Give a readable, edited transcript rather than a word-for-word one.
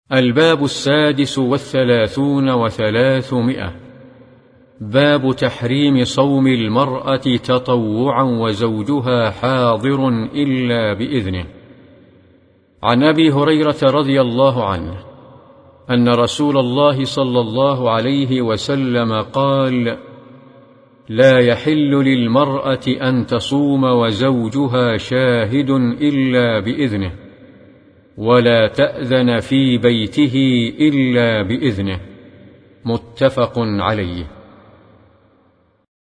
الباب 36 باب تحريم صوم المرأة تطوعا وزوجها حاضر إلا بإذنه. عن أبي هريرة رضي الله عنه أن رسول الله صلى الله عليه وسلم قال: لا يحل للمرأة أن تصوم وزوجها شاهد إلا بإذنه، ولا تأذن في بيته إلا بإذنه. متفق عليه.